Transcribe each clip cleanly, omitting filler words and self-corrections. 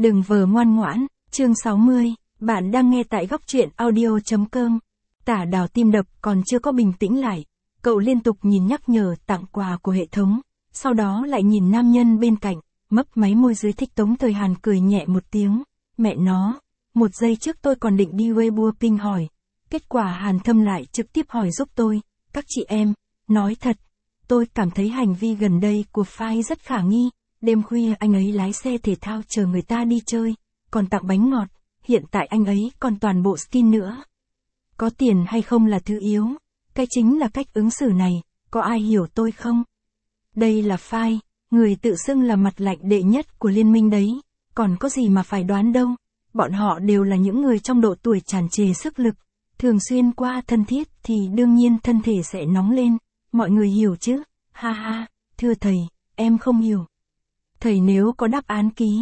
Đừng vờ ngoan ngoãn, chương 60, bạn đang nghe tại góc truyện audio.com. Tả Đào tim đập còn chưa có bình tĩnh lại, cậu liên tục nhìn nhắc nhở tặng quà của hệ thống, sau đó lại nhìn nam nhân bên cạnh, mấp máy môi dưới thích. Tống Thời Hàn cười nhẹ một tiếng, mẹ nó, một giây trước tôi còn định đi Weibo ping hỏi, kết quả Hàn Thâm lại trực tiếp hỏi giúp tôi, các chị em, nói thật, tôi cảm thấy hành vi gần đây của Phai rất khả nghi. Đêm khuya anh ấy lái xe thể thao chờ người ta đi chơi, còn tặng bánh ngọt, hiện tại anh ấy còn toàn bộ skin nữa. Có tiền hay không là thứ yếu, cái chính là cách ứng xử này, có ai hiểu tôi không? Đây là Phai, người tự xưng là mặt lạnh đệ nhất của liên minh đấy, còn có gì mà phải đoán đâu, bọn họ đều là những người trong độ tuổi tràn trề sức lực, thường xuyên qua thân thiết thì đương nhiên thân thể sẽ nóng lên, mọi người hiểu chứ, ha ha, thưa thầy, em không hiểu. Thầy nếu có đáp án ký,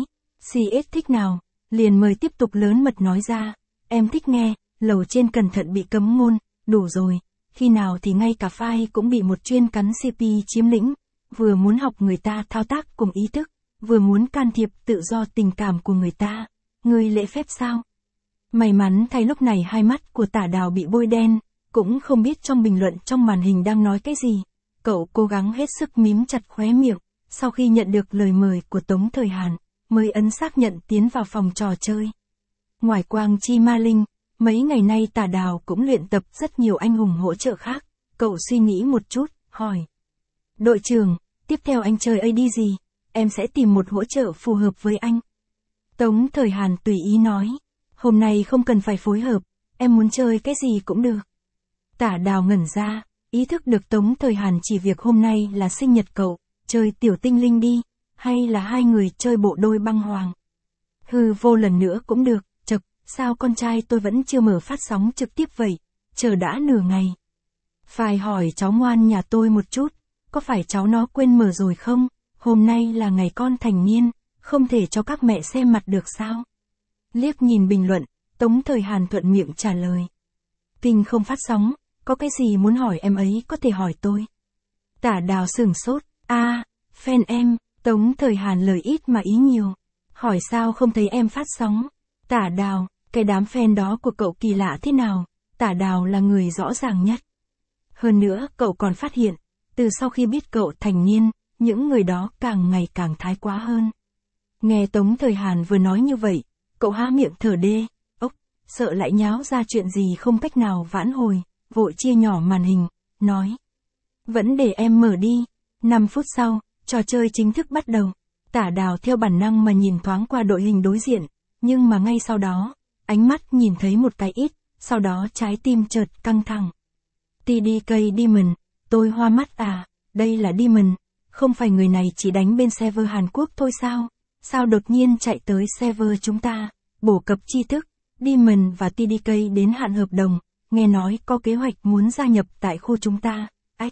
CS thích nào, liền mời tiếp tục lớn mật nói ra, em thích nghe, lầu trên cẩn thận bị cấm ngôn, đủ rồi, khi nào thì ngay cả Phai cũng bị một chuyên cắn CP chiếm lĩnh, vừa muốn học người ta thao tác cùng ý thức, vừa muốn can thiệp tự do tình cảm của người ta, người lễ phép sao? May mắn thay lúc này hai mắt của Tả Đào bị bôi đen, cũng không biết trong bình luận trong màn hình đang nói cái gì, cậu cố gắng hết sức mím chặt khóe miệng. Sau khi nhận được lời mời của Tống Thời Hàn, mới ấn xác nhận tiến vào phòng trò chơi. Ngoài Quang Chi Ma Linh, mấy ngày nay Tả Đào cũng luyện tập rất nhiều anh hùng hỗ trợ khác. Cậu suy nghĩ một chút, hỏi. Đội trưởng, tiếp theo anh chơi AD gì? Em sẽ tìm một hỗ trợ phù hợp với anh. Tống Thời Hàn tùy ý nói. Hôm nay không cần phải phối hợp, em muốn chơi cái gì cũng được. Tả Đào ngẩn ra, ý thức được Tống Thời Hàn chỉ việc hôm nay là sinh nhật cậu. Chơi tiểu tinh linh đi, hay là hai người chơi bộ đôi băng hoàng. Hư vô lần nữa cũng được, chật, sao con trai tôi vẫn chưa mở phát sóng trực tiếp vậy, chờ đã nửa ngày. Phải hỏi cháu ngoan nhà tôi một chút, có phải cháu nó quên mở rồi không, hôm nay là ngày con thành niên, không thể cho các mẹ xem mặt được sao? Liếc nhìn bình luận, Tống Thời Hàn thuận miệng trả lời. Kinh không phát sóng, có cái gì muốn hỏi em ấy có thể hỏi tôi. Tả Đào sửng sốt. Fan em, Tống Thời Hàn lời ít mà ý nhiều. Hỏi sao không thấy em phát sóng? Tả Đào, cái đám fan đó của cậu kỳ lạ thế nào? Tả Đào là người rõ ràng nhất. Hơn nữa, cậu còn phát hiện, từ sau khi biết cậu thành niên, những người đó càng ngày càng thái quá hơn. Nghe Tống Thời Hàn vừa nói như vậy, cậu há miệng thở đê, sợ lại nháo ra chuyện gì không cách nào vãn hồi, vội chia nhỏ màn hình, nói. Vẫn để em mở đi. 5 phút sau, trò chơi chính thức bắt đầu. Tả Đào theo bản năng mà nhìn thoáng qua đội hình đối diện, nhưng mà ngay sau đó, ánh mắt nhìn thấy một cái ít, sau đó trái tim chợt căng thẳng. TDK Demon, tôi hoa mắt à, đây là Demon, không phải người này chỉ đánh bên server Hàn Quốc thôi sao? Sao đột nhiên chạy tới server chúng ta, bổ cập tri thức, Demon và TDK đến hạn hợp đồng, nghe nói có kế hoạch muốn gia nhập tại khu chúng ta,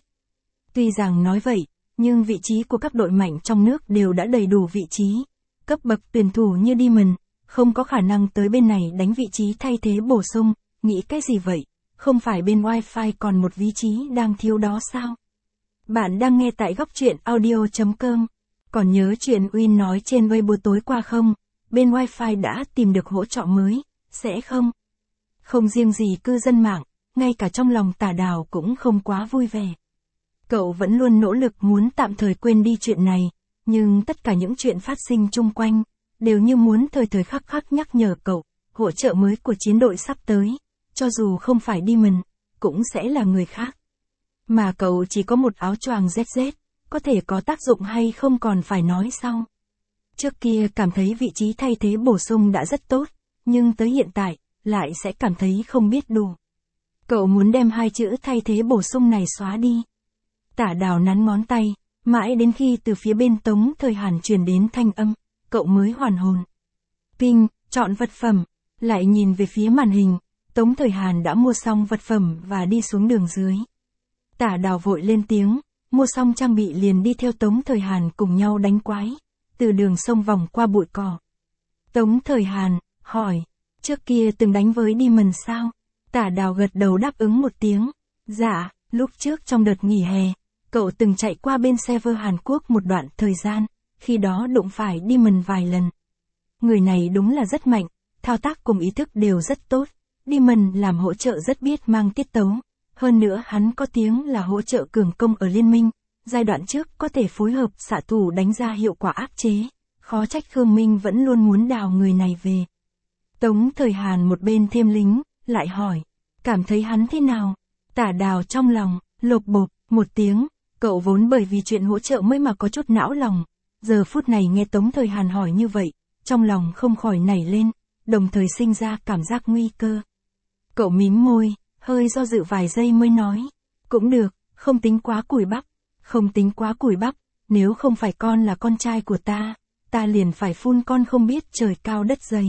Tuy rằng nói vậy, nhưng vị trí của các đội mạnh trong nước đều đã đầy đủ vị trí. Cấp bậc tuyển thủ như Demon, không có khả năng tới bên này đánh vị trí thay thế bổ sung, nghĩ cái gì vậy? Không phải bên Wi-Fi còn một vị trí đang thiếu đó sao? Bạn đang nghe tại góc truyện audio.com. Còn nhớ chuyện Win nói trên Weibo tối qua không? Bên Wi-Fi đã tìm được hỗ trợ mới, sẽ không? Không riêng gì cư dân mạng, ngay cả trong lòng Tả Đào cũng không quá vui vẻ. Cậu vẫn luôn nỗ lực muốn tạm thời quên đi chuyện này, nhưng tất cả những chuyện phát sinh chung quanh, đều như muốn thời thời khắc khắc nhắc nhở cậu, hỗ trợ mới của chiến đội sắp tới, cho dù không phải Demon, cũng sẽ là người khác. Mà cậu chỉ có một áo choàng ZZ, có thể có tác dụng hay không còn phải nói sau. Trước kia cảm thấy vị trí thay thế bổ sung đã rất tốt, nhưng tới hiện tại, lại sẽ cảm thấy không biết đủ. Cậu muốn đem hai chữ thay thế bổ sung này xóa đi. Tả Đào nắn ngón tay, mãi đến khi từ phía bên Tống Thời Hàn truyền đến thanh âm, cậu mới hoàn hồn. Ping, chọn vật phẩm, lại nhìn về phía màn hình, Tống Thời Hàn đã mua xong vật phẩm và đi xuống đường dưới. Tả Đào vội lên tiếng, mua xong trang bị liền đi theo Tống Thời Hàn cùng nhau đánh quái, từ đường sông vòng qua bụi cỏ. Tống Thời Hàn, hỏi, trước kia từng đánh với Demon sao? Tả Đào gật đầu đáp ứng một tiếng, dạ, lúc trước trong đợt nghỉ hè. Cậu từng chạy qua bên server Hàn Quốc một đoạn thời gian, khi đó đụng phải Demon vài lần. người này đúng là rất mạnh, thao tác cùng ý thức đều rất tốt. Demon làm hỗ trợ rất biết mang tiết tấu. Hơn nữa hắn có tiếng là hỗ trợ cường công ở liên minh. Giai đoạn trước có thể phối hợp xạ thủ đánh ra hiệu quả áp chế. Khó trách Khương Minh vẫn luôn muốn đào người này về. Tống Thời Hàn một bên thêm lính, lại hỏi. Cảm thấy hắn thế nào? Tả Đào trong lòng, lột bột, một tiếng. Cậu vốn bởi vì chuyện hỗ trợ mới mà có chút não lòng. Giờ phút này nghe Tống Thời Hàn hỏi như vậy, trong lòng không khỏi nảy lên, đồng thời sinh ra cảm giác nguy cơ. Cậu mím môi, hơi do dự vài giây mới nói. Cũng được, không tính quá cùi bắp. Không tính quá cùi bắp, nếu không phải con là con trai của ta liền phải phun con không biết trời cao đất dày.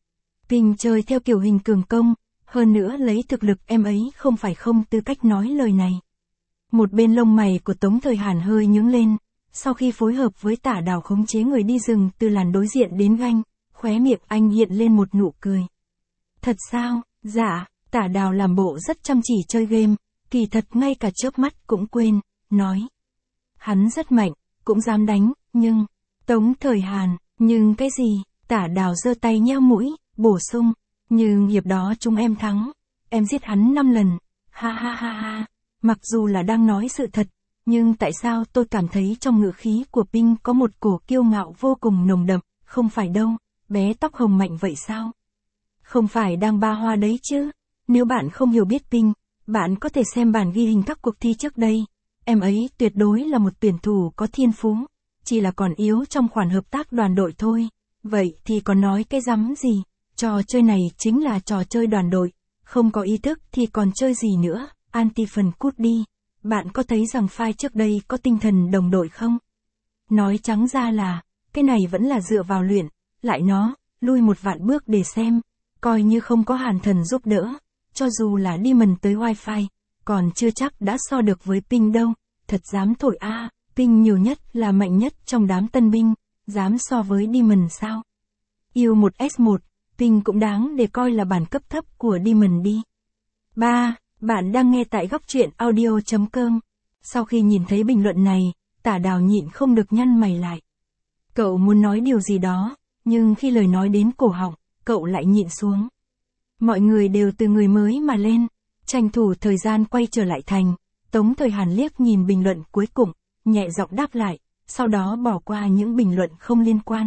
Ping chơi theo kiểu hình cường công, hơn nữa lấy thực lực em ấy không phải không tư cách nói lời này. Một bên lông mày của Tống Thời Hàn hơi nhướng lên, sau khi phối hợp với Tả Đào khống chế người đi rừng từ làn đối diện đến ganh, khóe miệng anh hiện lên một nụ cười. Thật sao? Dạ, Tả Đào làm bộ rất chăm chỉ chơi game, kỳ thật ngay cả chớp mắt cũng quên, nói. Hắn rất mạnh, cũng dám đánh, nhưng... Tống Thời Hàn, nhưng cái gì? Tả Đào giơ tay nheo mũi, bổ sung. Nhưng hiệp đó chúng em thắng, em giết hắn 5 lần, ha ha ha ha. Mặc dù là đang nói sự thật, nhưng tại sao tôi cảm thấy trong ngữ khí của Ping có một cổ kiêu ngạo vô cùng nồng đậm, không phải đâu, bé tóc hồng mạnh vậy sao? Không phải đang ba hoa đấy chứ? Nếu bạn không hiểu biết Ping, bạn có thể xem bản ghi hình các cuộc thi trước đây. Em ấy tuyệt đối là một tuyển thủ có thiên phú, chỉ là còn yếu trong khoản hợp tác đoàn đội thôi. Vậy thì còn nói cái rắm gì? Trò chơi này chính là trò chơi đoàn đội, không có ý thức thì còn chơi gì nữa? Anti phần cút đi. Bạn có thấy rằng file trước đây có tinh thần đồng đội không? Nói trắng ra là, cái này vẫn là dựa vào luyện, lại nó, lui một vạn bước để xem, coi như không có Hàn Thần giúp đỡ, cho dù là Demon tới wifi, còn chưa chắc đã so được với Ping đâu, thật dám thổi a. Ping nhiều nhất là mạnh nhất trong đám tân binh, dám so với Demon sao? Yêu một S1, Ping cũng đáng để coi là bản cấp thấp của Demon đi. 3. Bạn đang nghe tại góc truyện audio.com. Sau khi nhìn thấy bình luận này, Tả Đào nhịn không được nhăn mày lại. Cậu muốn nói điều gì đó, nhưng khi lời nói đến cổ họng, cậu lại nhịn xuống. Mọi người đều từ người mới mà lên, tranh thủ thời gian quay trở lại thành. Tống Thời Hàn liếc nhìn bình luận cuối cùng, nhẹ giọng đáp lại, sau đó bỏ qua những bình luận không liên quan.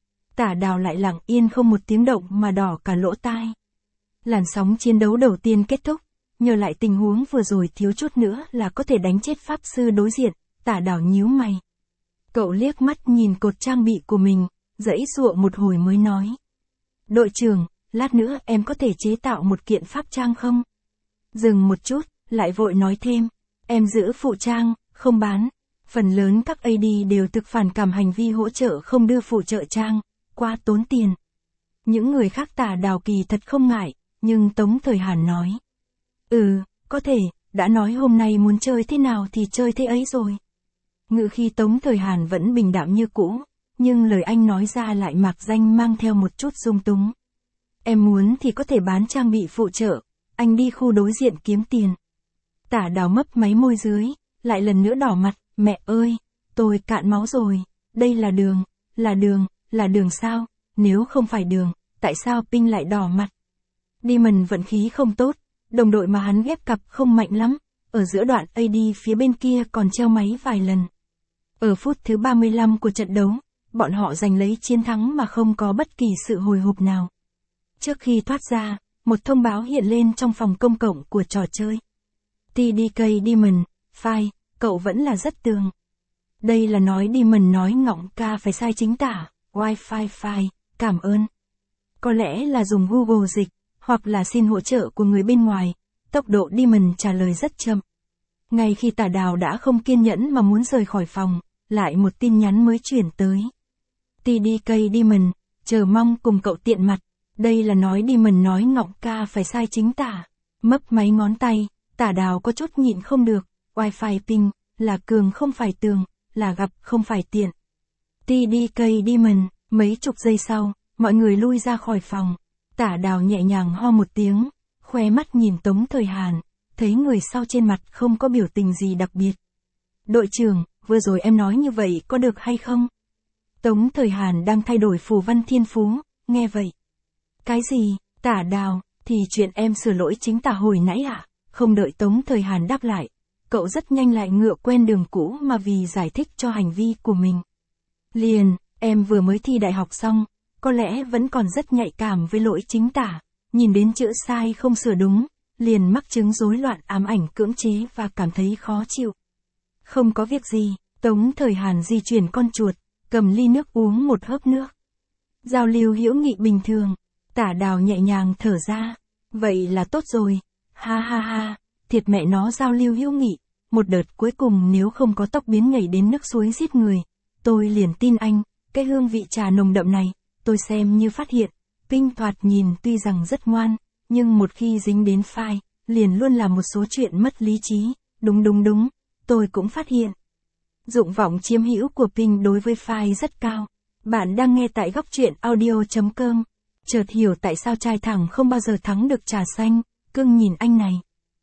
Tả Đào lại lặng yên không một tiếng động mà đỏ cả lỗ tai. Làn sóng chiến đấu đầu tiên kết thúc, nhờ lại tình huống vừa rồi thiếu chút nữa là có thể đánh chết pháp sư đối diện, Tả Đào nhíu mày. Cậu liếc mắt nhìn cột trang bị của mình, giãy giụa một hồi mới nói. Đội trưởng, lát nữa em có thể chế tạo một kiện pháp trang không? Dừng một chút, lại vội nói thêm, em giữ phụ trang, không bán. Phần lớn các AD đều thực phản cảm hành vi hỗ trợ không đưa phụ trợ trang, quá tốn tiền. Những người khác Tả Đào kỳ thật không ngại, nhưng Tống Thời Hàn nói. Có thể, đã nói hôm nay muốn chơi thế nào thì chơi thế ấy rồi. Ngữ khi Tống Thời Hàn vẫn bình đạm như cũ, nhưng lời anh nói ra lại mạc danh mang theo một chút dung túng. Em muốn thì có thể bán trang bị phụ trợ, anh đi khu đối diện kiếm tiền. Tả Đào mấp máy môi dưới, lại lần nữa đỏ mặt, mẹ ơi, tôi cạn máu rồi, đây là đường sao, nếu không phải đường, tại sao Ping lại đỏ mặt? Demon vận khí không tốt, đồng đội mà hắn ghép cặp không mạnh lắm, ở giữa đoạn AD phía bên kia còn treo máy vài lần. Ở phút thứ 35 của trận đấu, bọn họ giành lấy chiến thắng mà không có bất kỳ sự hồi hộp nào. Trước khi thoát ra, một thông báo hiện lên trong phòng công cộng của trò chơi. TDK Demon, file, cậu vẫn là rất tường. Đây là nói Demon nói ngọng ca phải sai chính tả, Wi-Fi file, cảm ơn. Có lẽ là dùng Google dịch, hoặc là xin hỗ trợ của người bên ngoài, tốc độ Demon trả lời rất chậm. Ngay khi Tả Đào đã không kiên nhẫn mà muốn rời khỏi phòng, lại một tin nhắn mới chuyển tới. TDK Demon, chờ mong cùng cậu tiện mặt. Đây là nói Demon nói ngọng ca phải sai chính tả. Mấp máy ngón tay, Tả Đào có chút nhịn không được. Wi-Fi Ping, là cường không phải tường, là gặp không phải tiện. TDK Demon, mấy chục giây sau, mọi người lui ra khỏi phòng. Tả Đào nhẹ nhàng ho một tiếng, khóe mắt nhìn Tống Thời Hàn, thấy người sau trên mặt không có biểu tình gì đặc biệt. Đội trưởng, vừa rồi em nói như vậy có được hay không? Tống Thời Hàn đang thay đổi phù văn thiên phú, nghe vậy. Cái gì, Tả Đào, thì chuyện em sửa lỗi chính tả hồi nãy ạ? Không đợi Tống Thời Hàn đáp lại, cậu rất nhanh lại ngựa quen đường cũ mà vì giải thích cho hành vi của mình. Liền, em vừa mới thi đại học xong, có lẽ vẫn còn rất nhạy cảm với lỗi chính tả, nhìn đến chữ sai không sửa đúng, liền mắc chứng rối loạn ám ảnh cưỡng chế và cảm thấy khó chịu. Không có việc gì, Tống Thời Hàn di chuyển con chuột, cầm ly nước uống một hớp nước. Giao lưu hữu nghị bình thường, Tả Đào nhẹ nhàng thở ra. Vậy là tốt rồi, ha ha ha, thiệt mẹ nó giao lưu hữu nghị, một đợt cuối cùng nếu không có tóc biến nhảy đến nước suối giết người, tôi liền tin anh, cái hương vị trà nồng đậm này, tôi xem như phát hiện, Pinh thoạt nhìn tuy rằng rất ngoan, nhưng một khi dính đến phai, liền luôn là một số chuyện mất lý trí, đúng, tôi cũng phát hiện. Dụng vọng chiếm hữu của Pinh đối với phai rất cao. Bạn đang nghe tại góc truyện audio.com. Chợt hiểu tại sao trai thẳng không bao giờ thắng được trà xanh, cưng nhìn anh này.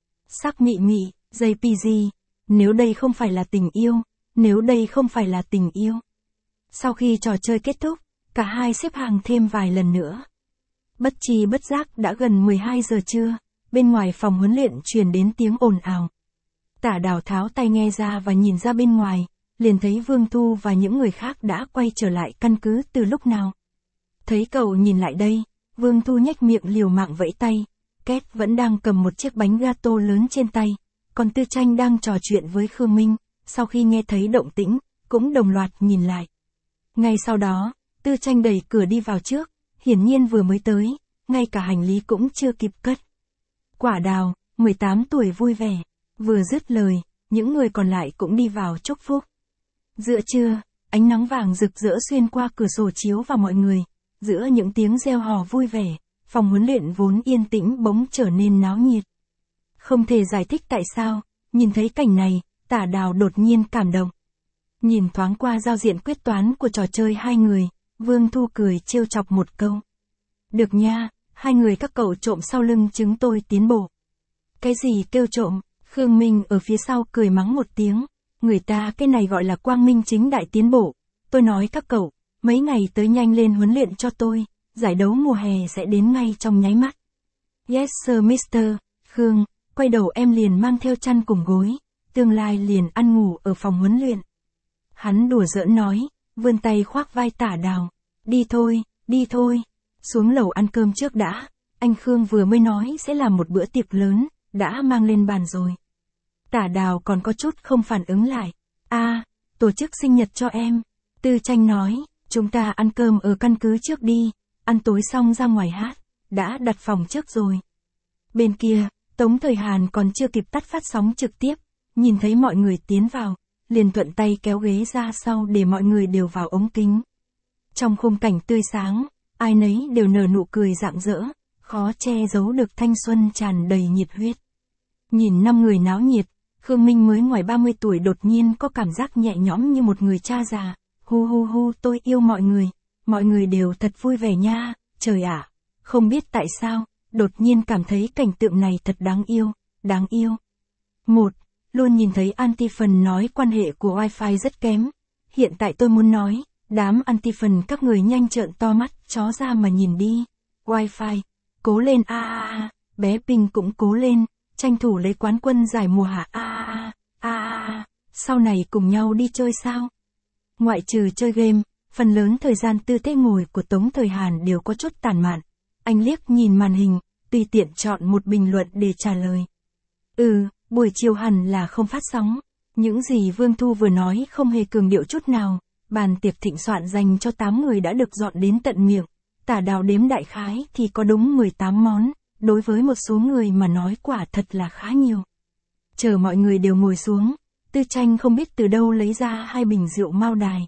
Sắc mị mị, JPG, nếu đây không phải là tình yêu, nếu đây không phải là tình yêu. Sau khi trò chơi kết thúc, cả hai xếp hàng thêm vài lần nữa. Bất tri bất giác đã gần 12 giờ trưa, bên ngoài phòng huấn luyện truyền đến tiếng ồn ào. Tả Đào tháo tai nghe ra và nhìn ra bên ngoài, liền thấy Vương Thu và những người khác đã quay trở lại căn cứ từ lúc nào. Thấy cậu nhìn lại đây, Vương Thu nhếch miệng liều mạng vẫy tay, Két vẫn đang cầm một chiếc bánh gato lớn trên tay, còn Tư Tranh đang trò chuyện với Khương Minh, sau khi nghe thấy động tĩnh, cũng đồng loạt nhìn lại. Ngay sau đó, Tư Tranh đẩy cửa đi vào trước, hiển nhiên vừa mới tới, ngay cả hành lý cũng chưa kịp cất. Quả Đào, 18 tuổi vui vẻ, vừa dứt lời, những người còn lại cũng đi vào chúc phúc. Giữa trưa, ánh nắng vàng rực rỡ xuyên qua cửa sổ chiếu vào mọi người, giữa những tiếng reo hò vui vẻ, phòng huấn luyện vốn yên tĩnh bỗng trở nên náo nhiệt. Không thể giải thích tại sao, nhìn thấy cảnh này, Tả Đào đột nhiên cảm động. Nhìn thoáng qua giao diện quyết toán của trò chơi hai người, Vương Thu cười trêu chọc một câu. Được nha, hai người các cậu trộm sau lưng chứng tôi tiến bộ. Cái gì kêu trộm? Khương Minh ở phía sau cười mắng một tiếng. Người ta cái này gọi là quang minh chính đại tiến bộ. Tôi nói các cậu, mấy ngày tới nhanh lên huấn luyện cho tôi, giải đấu mùa hè sẽ đến ngay trong nháy mắt. Yes sir Mr. Khương, quay đầu em liền mang theo chăn cùng gối, tương lai liền ăn ngủ ở phòng huấn luyện. Hắn đùa giỡn nói, vươn tay khoác vai Tả Đào. Đi thôi, xuống lầu ăn cơm trước đã, anh Khương vừa mới nói sẽ làm một bữa tiệc lớn, đã mang lên bàn rồi. Tả Đào còn có chút không phản ứng lại. Tổ chức sinh nhật cho em. Tư Tranh nói, chúng ta ăn cơm ở căn cứ trước đi, ăn tối xong ra ngoài hát, đã đặt phòng trước rồi. Bên kia, Tống Thời Hàn còn chưa kịp tắt phát sóng trực tiếp, nhìn thấy mọi người tiến vào, liền thuận tay kéo ghế ra sau để mọi người đều vào ống kính. Trong khung cảnh tươi sáng, ai nấy đều nở nụ cười rạng rỡ, khó che giấu được thanh xuân tràn đầy nhiệt huyết. Nhìn 5 người náo nhiệt, Khương Minh mới ngoài 30 tuổi đột nhiên có cảm giác nhẹ nhõm như một người cha già. Hu, tôi yêu mọi người đều thật vui vẻ nha, trời ạ, không biết tại sao, đột nhiên cảm thấy cảnh tượng này thật đáng yêu. Luôn nhìn thấy Anti-Phần nói quan hệ của Wi-Fi rất kém, hiện tại tôi muốn nói, đám Anti-Phần các người nhanh trợn to mắt, chó ra mà nhìn đi, Wi-Fi, cố lên bé Pinh cũng cố lên, tranh thủ lấy quán quân giải mùa hạ sau này cùng nhau đi chơi sao? Ngoại trừ chơi game, phần lớn thời gian tư thế ngồi của Tống Thời Hàn đều có chút tản mạn. Anh liếc nhìn màn hình, tùy tiện chọn một bình luận để trả lời. Buổi chiều hẳn là không phát sóng. Những gì Vương Thu vừa nói không hề cường điệu chút nào. Bàn tiệc thịnh soạn dành cho 8 người đã được dọn đến tận miệng. Tả Đào đếm đại khái thì có đúng 18 món. Đối với một số người mà nói quả thật là khá nhiều. Chờ mọi người đều ngồi xuống, Tư Tranh không biết từ đâu lấy ra 2 bình rượu Mao Đài.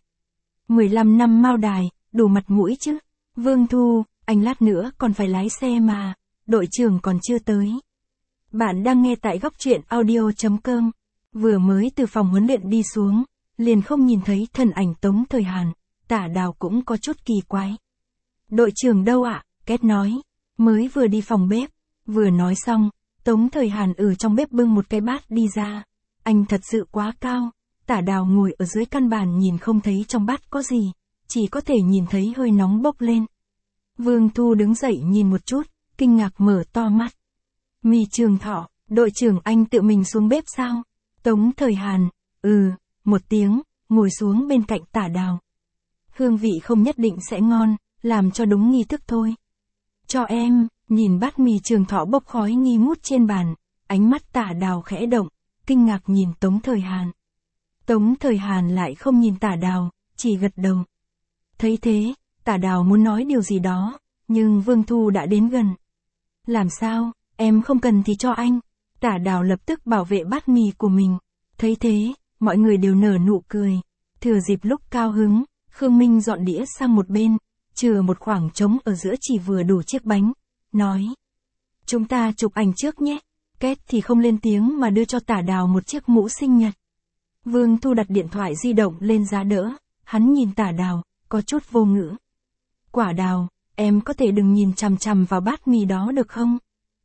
15 năm Mao Đài, đủ mặt mũi chứ. Vương Thu, anh lát nữa còn phải lái xe mà, đội trưởng còn chưa tới. Bạn đang nghe tại góc truyện audio.com. Vừa mới từ phòng huấn luyện đi xuống, liền không nhìn thấy thân ảnh Tống Thời Hàn, Tả Đào cũng có chút kỳ quái. Đội trưởng đâu ạ? Két nói, mới vừa đi phòng bếp. Vừa nói xong, Tống Thời Hàn ở trong bếp bưng một cái bát đi ra. Anh thật sự quá cao. Tả Đào ngồi ở dưới căn bàn nhìn không thấy trong bát có gì, chỉ có thể nhìn thấy hơi nóng bốc lên. Vương Thu đứng dậy nhìn một chút, kinh ngạc mở to mắt. Mì Trường Thọ, đội trưởng anh tự mình xuống bếp sao? Tống Thời Hàn, một tiếng, ngồi xuống bên cạnh Tả Đào. Hương vị không nhất định sẽ ngon, làm cho đúng nghi thức thôi. Cho em, nhìn bát mì Trường Thọ bốc khói nghi ngút trên bàn, ánh mắt Tả Đào khẽ động, kinh ngạc nhìn Tống Thời Hàn. Tống Thời Hàn lại không nhìn Tả Đào, chỉ gật đầu. Thấy thế, Tả Đào muốn nói điều gì đó, nhưng Vương Thu đã đến gần. Làm sao, em không cần thì cho anh. Tả Đào lập tức bảo vệ bát mì của mình. Thấy thế, mọi người đều nở nụ cười. Thừa dịp lúc cao hứng, Khương Minh dọn đĩa sang một bên, chừa một khoảng trống ở giữa chỉ vừa đủ chiếc bánh, nói. Chúng ta chụp ảnh trước nhé. Kết thì không lên tiếng mà đưa cho Tả Đào một chiếc mũ sinh nhật. Vương Thu đặt điện thoại di động lên giá đỡ, hắn nhìn Tả Đào, có chút vô ngữ. Quả Đào, em có thể đừng nhìn chằm chằm vào bát mì đó được không?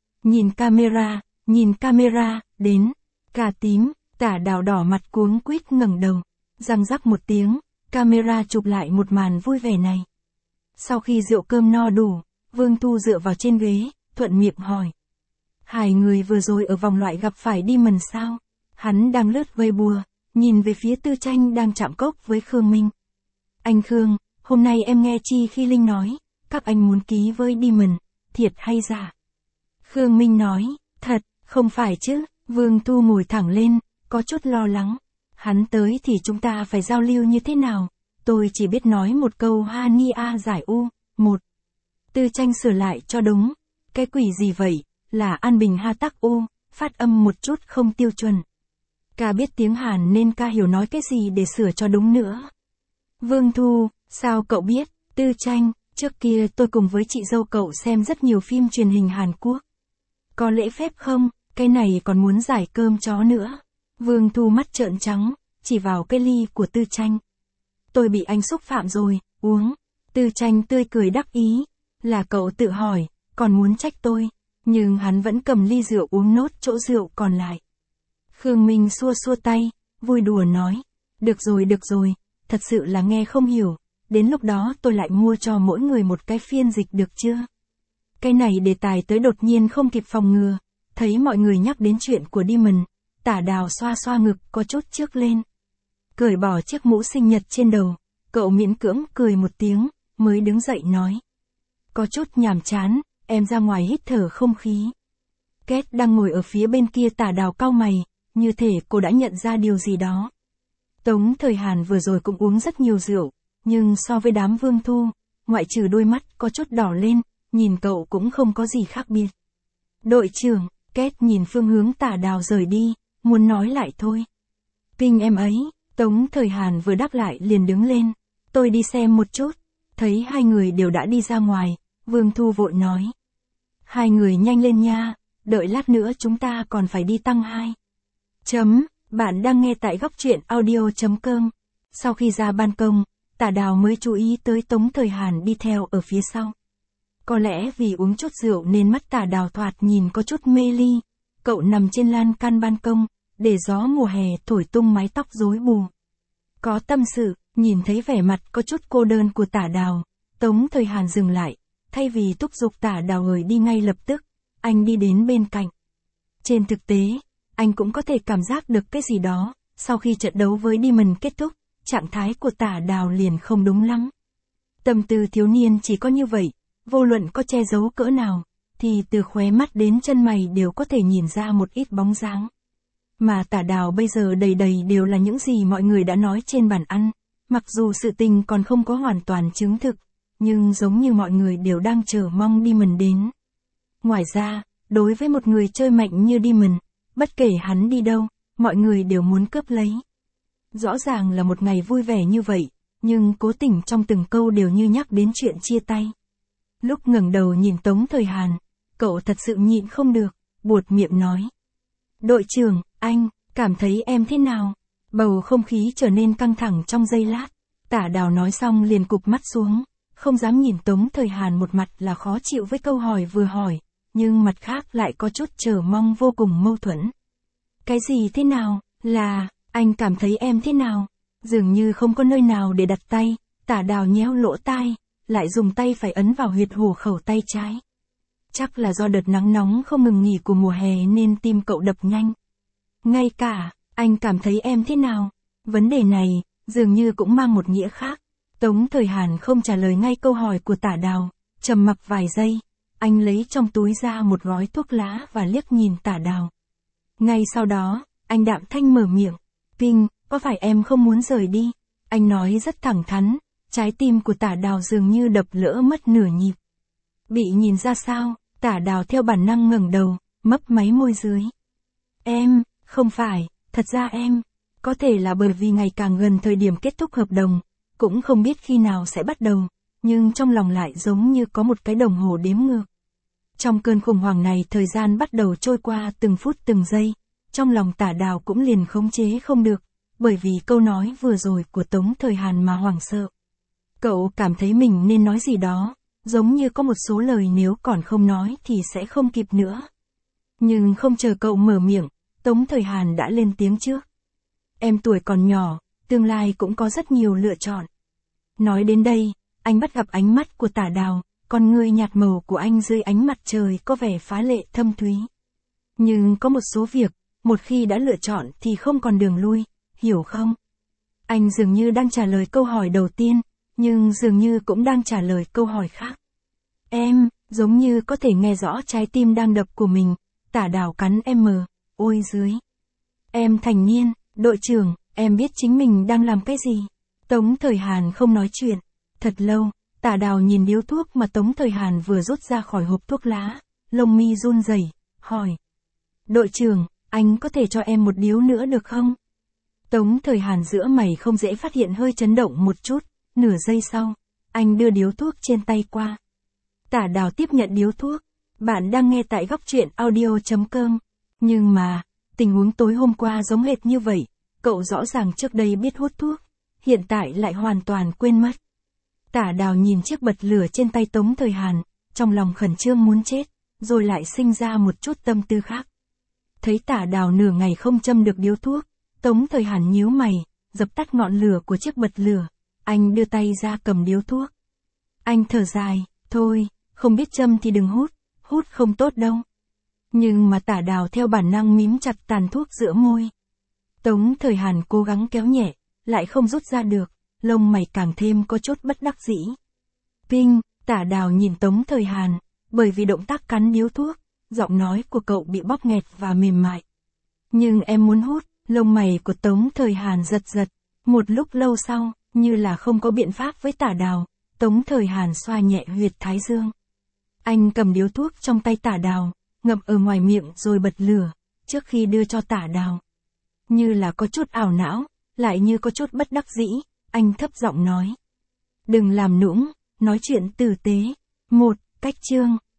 Nhìn camera, đến. Cà tím, Tả Đào đỏ mặt cuống quýt ngẩng đầu. Răng rắc một tiếng, camera chụp lại một màn vui vẻ này. Sau khi rượu cơm no đủ, Vương Thu dựa vào trên ghế, thuận miệng hỏi. Hai người vừa rồi ở vòng loại gặp phải Diamond sao? Hắn đang lướt Weibo, nhìn về phía Tư Tranh đang chạm cốc với Khương Minh. Anh Khương, hôm nay em nghe Chi Khi Linh nói, các anh muốn ký với Diamond, thiệt hay giả? Khương Minh nói, thật, không phải chứ. Vương Thu ngồi thẳng lên, có chút lo lắng. Hắn tới thì chúng ta phải giao lưu như thế nào? Tôi chỉ biết nói một câu Hania giải U, một. Tư Tranh sửa lại cho đúng. Cái quỷ gì vậy? Là An Bình Ha Tắc U, phát âm một chút không tiêu chuẩn. Ca biết tiếng Hàn nên ca hiểu nói cái gì để sửa cho đúng nữa. Vương Thu, sao cậu biết? Tư Tranh, trước kia tôi cùng với chị dâu cậu xem rất nhiều phim truyền hình Hàn Quốc. Có lễ phép không? Cái này còn muốn giải cơm chó nữa. Vương Thu mắt trợn trắng, chỉ vào cái ly của Tư Tranh. Tôi bị anh xúc phạm rồi, uống. Tư Tranh tươi cười đắc ý. Là cậu tự hỏi, còn muốn trách tôi. Nhưng hắn vẫn cầm ly rượu uống nốt chỗ rượu còn lại. Khương Minh xua xua tay, vui đùa nói. Được rồi, thật sự là nghe không hiểu. Đến lúc đó tôi lại mua cho mỗi người một cái phiên dịch được chưa? Cái này đề tài tới đột nhiên không kịp phòng ngừa. Thấy mọi người nhắc đến chuyện của Diamond, Tả Đào xoa xoa ngực có chút trước lên. Cởi bỏ chiếc mũ sinh nhật trên đầu, cậu miễn cưỡng cười một tiếng, mới đứng dậy nói. Có chút nhàm chán, em ra ngoài hít thở không khí. Kết đang ngồi ở phía bên kia Tả Đào cau mày, như thể cô đã nhận ra điều gì đó. Tống Thời Hàn vừa rồi cũng uống rất nhiều rượu, nhưng so với đám Vương Thu, ngoại trừ đôi mắt có chút đỏ lên, nhìn cậu cũng không có gì khác biệt. Đội trưởng, Kết nhìn phương hướng Tả Đào rời đi, muốn nói lại thôi. Kinh em ấy, Tống Thời Hàn vừa đáp lại liền đứng lên. Tôi đi xem một chút. Thấy hai người đều đã đi ra ngoài, Vương Thu vội nói. Hai người nhanh lên nha, đợi lát nữa chúng ta còn phải đi tăng 2. Bạn đang nghe tại góc truyện audio.com. Sau khi ra ban công, Tả Đào mới chú ý tới Tống Thời Hàn đi theo ở phía sau. Có lẽ vì uống chút rượu nên mắt Tả Đào thoạt nhìn có chút mê ly. Cậu nằm trên lan can ban công, để gió mùa hè thổi tung mái tóc rối bù. Có tâm sự, nhìn thấy vẻ mặt có chút cô đơn của Tả Đào, Tống Thời Hàn dừng lại, thay vì thúc giục Tả Đào rời đi ngay lập tức, anh đi đến bên cạnh. Trên thực tế, anh cũng có thể cảm giác được cái gì đó, sau khi trận đấu với Diamond kết thúc, trạng thái của Tả Đào liền không đúng lắm. Tâm tư thiếu niên chỉ có như vậy, vô luận có che giấu cỡ nào, thì từ khóe mắt đến chân mày đều có thể nhìn ra một ít bóng dáng. Mà Tả Đào bây giờ đầy đầy đều là những gì mọi người đã nói trên bàn ăn, mặc dù sự tình còn không có hoàn toàn chứng thực, nhưng giống như mọi người đều đang chờ mong Diamond đến. Ngoài ra, đối với một người chơi mạnh như Diamond, bất kể hắn đi đâu, mọi người đều muốn cướp lấy. Rõ ràng là một ngày vui vẻ như vậy, nhưng cố tình trong từng câu đều như nhắc đến chuyện chia tay. Lúc ngẩng đầu nhìn Tống Thời Hàn, cậu thật sự nhịn không được, buột miệng nói. Đội trưởng, anh, cảm thấy em thế nào? Bầu không khí trở nên căng thẳng trong giây lát. Tả Đào nói xong liền cụp mắt xuống, không dám nhìn Tống Thời Hàn, một mặt là khó chịu với câu hỏi vừa hỏi, nhưng mặt khác lại có chút chờ mong vô cùng mâu thuẫn. Cái gì thế nào? Là, anh cảm thấy em thế nào? Dường như không có nơi nào để đặt tay, Tả Đào nhéo lỗ tai, lại dùng tay phải ấn vào huyệt hổ khẩu tay trái. Chắc là do đợt nắng nóng không ngừng nghỉ của mùa hè nên tim cậu đập nhanh. Ngay cả, anh cảm thấy em thế nào? Vấn đề này, dường như cũng mang một nghĩa khác. Tống Thời Hàn không trả lời ngay câu hỏi của Tả Đào, trầm mặc vài giây, anh lấy trong túi ra một gói thuốc lá và liếc nhìn Tả Đào. Ngay sau đó, anh đạm thanh mở miệng, Ping, có phải em không muốn rời đi? Anh nói rất thẳng thắn, trái tim của Tả Đào dường như đập lỡ mất nửa nhịp. Bị nhìn ra sao, Tả Đào theo bản năng ngẩng đầu, mấp máy môi dưới. Em, không phải, thật ra em, có thể là bởi vì ngày càng gần thời điểm kết thúc hợp đồng, cũng không biết khi nào sẽ bắt đầu, nhưng trong lòng lại giống như có một cái đồng hồ đếm ngược. Trong cơn khủng hoảng này thời gian bắt đầu trôi qua từng phút từng giây, trong lòng Tả Đào cũng liền khống chế không được, bởi vì câu nói vừa rồi của Tống Thời Hàn mà hoảng sợ. Cậu cảm thấy mình nên nói gì đó, giống như có một số lời nếu còn không nói thì sẽ không kịp nữa. Nhưng không chờ cậu mở miệng, Tống Thời Hàn đã lên tiếng trước. Em tuổi còn nhỏ, tương lai cũng có rất nhiều lựa chọn. Nói đến đây, anh bắt gặp ánh mắt của Tả Đào, con ngươi nhạt màu của anh dưới ánh mặt trời có vẻ phá lệ thâm thúy. Nhưng có một số việc, một khi đã lựa chọn thì không còn đường lui, hiểu không? Anh dường như đang trả lời câu hỏi đầu tiên, nhưng dường như cũng đang trả lời câu hỏi khác. Em, giống như có thể nghe rõ trái tim đang đập của mình, Tả Đào cắn em ôi dưới. Em thành niên, đội trưởng, em biết chính mình đang làm cái gì. Tống Thời Hàn không nói chuyện. Thật lâu, Tả Đào nhìn điếu thuốc mà Tống Thời Hàn vừa rút ra khỏi hộp thuốc lá, lông mi run rẩy, hỏi. Đội trưởng, anh có thể cho em một điếu nữa được không? Tống Thời Hàn giữa mày không dễ phát hiện hơi chấn động một chút, nửa giây sau, anh đưa điếu thuốc trên tay qua. Tả Đào tiếp nhận điếu thuốc. Bạn đang nghe tại góc truyện audio.com. Nhưng mà, tình huống tối hôm qua giống hệt như vậy, cậu rõ ràng trước đây biết hút thuốc, hiện tại lại hoàn toàn quên mất. Tả Đào nhìn chiếc bật lửa trên tay Tống Thời Hàn, trong lòng khẩn trương muốn chết, rồi lại sinh ra một chút tâm tư khác. Thấy Tả Đào nửa ngày không châm được điếu thuốc, Tống Thời Hàn nhíu mày, dập tắt ngọn lửa của chiếc bật lửa, anh đưa tay ra cầm điếu thuốc. Anh thở dài, thôi, không biết châm thì đừng hút, hút không tốt đâu. Nhưng mà Tả Đào theo bản năng mím chặt tàn thuốc giữa môi. Tống Thời Hàn cố gắng kéo nhẹ, lại không rút ra được, lông mày càng thêm có chút bất đắc dĩ. Ping, Tả Đào nhìn Tống Thời Hàn, bởi vì động tác cắn điếu thuốc, giọng nói của cậu bị bóp nghẹt và mềm mại. Nhưng em muốn hút, lông mày của Tống Thời Hàn giật giật. Một lúc lâu sau, như là không có biện pháp với Tả Đào, Tống Thời Hàn xoa nhẹ huyệt thái dương. Anh cầm điếu thuốc trong tay Tả Đào, ngậm ở ngoài miệng rồi bật lửa, trước khi đưa cho Tả Đào. Như là có chút ảo não, lại như có chút bất đắc dĩ, anh thấp giọng nói. Đừng làm nũng, nói chuyện tử tế. Cách chương.